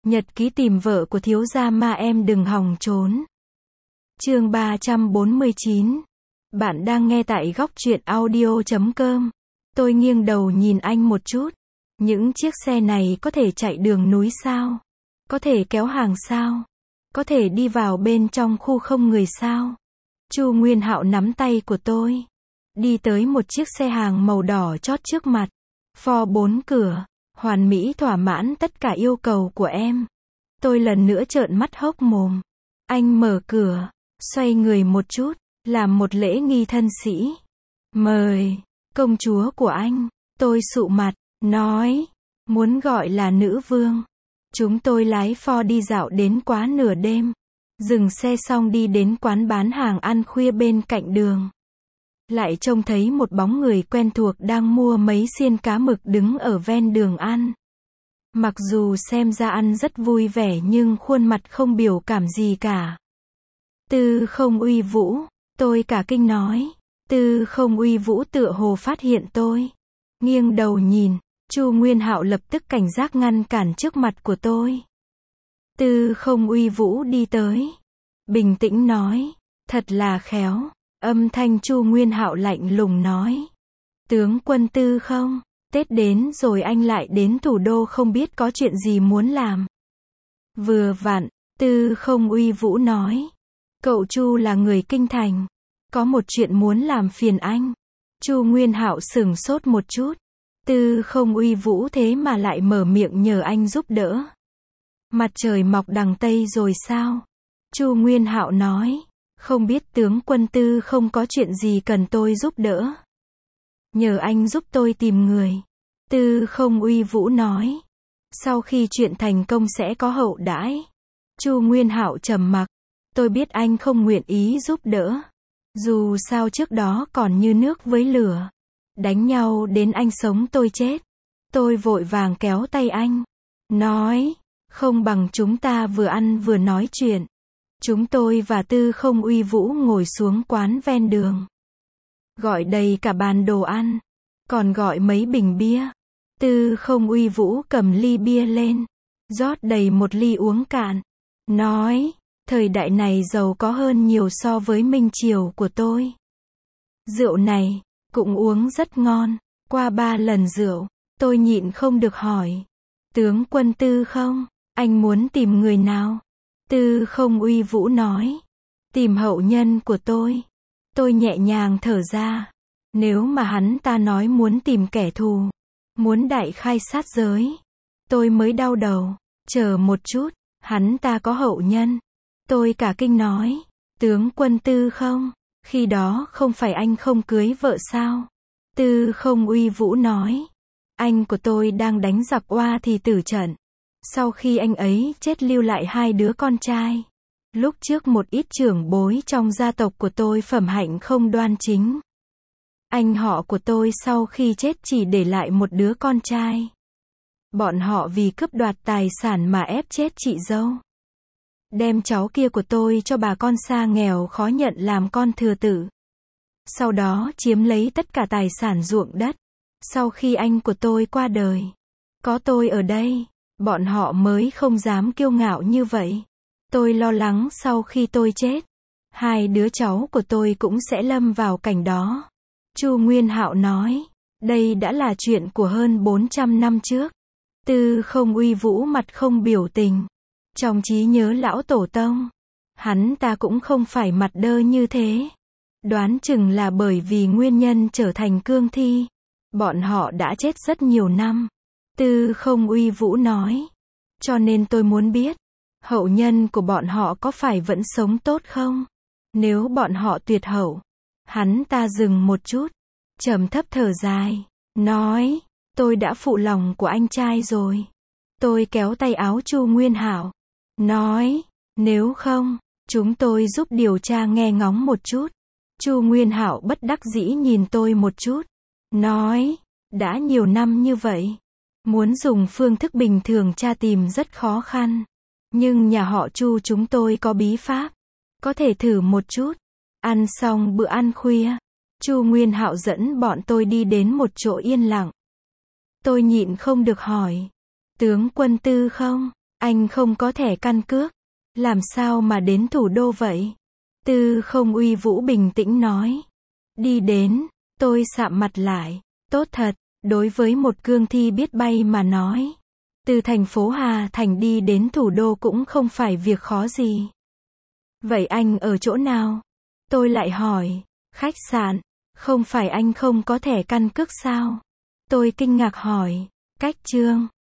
Nhật ký tìm vợ của thiếu gia Ma em đừng hòng trốn. Chương 349. Bạn đang nghe tại góc truyện audio.com. Tôi nghiêng đầu nhìn anh một chút. Những chiếc xe này có thể chạy đường núi sao? Có thể kéo hàng sao? Có thể đi vào bên trong khu không người sao? Chu Nguyên Hạo nắm tay của tôi. Đi tới một chiếc xe hàng màu đỏ chót trước mặt. Ford 4 cửa. Hoàn mỹ thỏa mãn tất cả yêu cầu của em. Tôi lần nữa trợn mắt hốc mồm. Anh mở cửa, xoay người một chút, làm một lễ nghi thân sĩ. Mời, công chúa của anh. Tôi sụ mặt, nói, muốn gọi là nữ vương. Chúng tôi lái Ford đi dạo đến quá nửa đêm. Dừng xe xong đi đến quán bán hàng ăn khuya bên cạnh đường. Lại trông thấy một bóng người quen thuộc đang mua mấy xiên cá mực đứng ở ven đường ăn. Mặc dù xem ra ăn rất vui vẻ nhưng khuôn mặt không biểu cảm gì cả. Tư Không Uy Vũ, tôi cả kinh nói. Tư Không Uy Vũ tựa hồ phát hiện tôi. Nghiêng đầu nhìn, Chu Nguyên Hạo lập tức cảnh giác ngăn cản trước mặt của tôi. Tư Không Uy Vũ đi tới. Bình tĩnh nói, thật là khéo. Âm thanh Chu Nguyên Hạo lạnh lùng nói. Tướng quân Tư Không, Tết đến rồi anh lại đến thủ đô không biết có chuyện gì muốn làm. Vừa vặn, Tư Không Uy Vũ nói. Cậu Chu là người kinh thành. Có một chuyện muốn làm phiền anh. Chu Nguyên Hạo sửng sốt một chút. Tư Không Uy Vũ thế mà lại mở miệng nhờ anh giúp đỡ. Mặt trời mọc đằng Tây rồi sao? Chu Nguyên Hạo nói. Không biết tướng quân Tư không có chuyện gì cần tôi giúp đỡ. Nhờ anh giúp tôi tìm người. Tư Không Uy Vũ nói. Sau khi chuyện thành công sẽ có hậu đãi. Chu Nguyên Hạo trầm mặc. Tôi biết anh không nguyện ý giúp đỡ. Dù sao trước đó còn như nước với lửa. Đánh nhau đến anh sống tôi chết. Tôi vội vàng kéo tay anh. Nói. Không bằng chúng ta vừa ăn vừa nói chuyện. Chúng tôi và Tư Không Uy Vũ ngồi xuống quán ven đường. Gọi đầy cả bàn đồ ăn. Còn gọi mấy bình bia. Tư Không Uy Vũ cầm ly bia lên. Rót đầy một ly uống cạn. Nói. Thời đại này giàu có hơn nhiều so với Minh Triều của tôi. Rượu này, cũng uống rất ngon. Qua 3 lần rượu, tôi nhịn không được hỏi. Tướng quân Tư Không, anh muốn tìm người nào? Tư Không Uy Vũ nói. Tìm hậu nhân của tôi. Tôi nhẹ nhàng thở ra. Nếu mà hắn ta nói muốn tìm kẻ thù, muốn đại khai sát giới, tôi mới đau đầu. Chờ một chút, hắn ta có hậu nhân. Tôi cả kinh nói. Tướng quân Tư Không, khi đó không phải anh không cưới vợ sao? Tư Không Uy Vũ nói. Anh của tôi đang đánh giặc oa thì tử trận. Sau khi anh ấy chết lưu lại 2 đứa con trai. Lúc trước một ít trưởng bối trong gia tộc của tôi phẩm hạnh không đoan chính. Anh họ của tôi sau khi chết chỉ để lại một đứa con trai. Bọn họ vì cướp đoạt tài sản mà ép chết chị dâu. Đem cháu kia của tôi cho bà con xa nghèo khó nhận làm con thừa tử. Sau đó chiếm lấy tất cả tài sản ruộng đất. Sau khi anh của tôi qua đời, có tôi ở đây, bọn họ mới không dám kiêu ngạo như vậy. Tôi lo lắng sau khi tôi chết, 2 đứa cháu của tôi cũng sẽ lâm vào cảnh đó. Chu Nguyên Hạo nói. Đây đã là chuyện của hơn 400 năm trước. Tư Không Uy Vũ mặt không biểu tình. Trong trí nhớ lão tổ tông, hắn ta cũng không phải mặt đơ như thế. Đoán chừng là bởi vì nguyên nhân trở thành cương thi. Bọn họ đã chết rất nhiều năm. Tư Không Uy Vũ nói. Cho nên tôi muốn biết, hậu nhân của bọn họ có phải vẫn sống tốt không? Nếu bọn họ tuyệt hậu. Hắn ta dừng một chút, trầm thấp thở dài, nói. Tôi đã phụ lòng của anh trai rồi. Tôi kéo tay áo Chu Nguyên Hạo. Nói. Nếu không, chúng tôi giúp điều tra nghe ngóng một chút. Chu Nguyên Hạo bất đắc dĩ nhìn tôi một chút. Nói. Đã nhiều năm như vậy. Muốn dùng phương thức bình thường tra tìm rất khó khăn. Nhưng nhà họ Chu chúng tôi có bí pháp. Có thể thử một chút. Ăn xong bữa ăn khuya, Chu Nguyên Hạo dẫn bọn tôi đi đến một chỗ yên lặng. Tôi nhịn không được hỏi. Tướng quân Tư Không, Anh không có thẻ căn cước. Làm sao mà đến thủ đô vậy? Tư Không uy vũ bình tĩnh nói. Đi đến, tôi sạm mặt lại. Tốt thật, đối với một cương thi biết bay mà nói. Từ thành phố Hà Thành đi đến thủ đô cũng không phải việc khó gì. Vậy anh ở chỗ nào? Tôi lại hỏi. Khách sạn. Không phải anh không có thẻ căn cước sao? Tôi kinh ngạc hỏi. Cách Trương.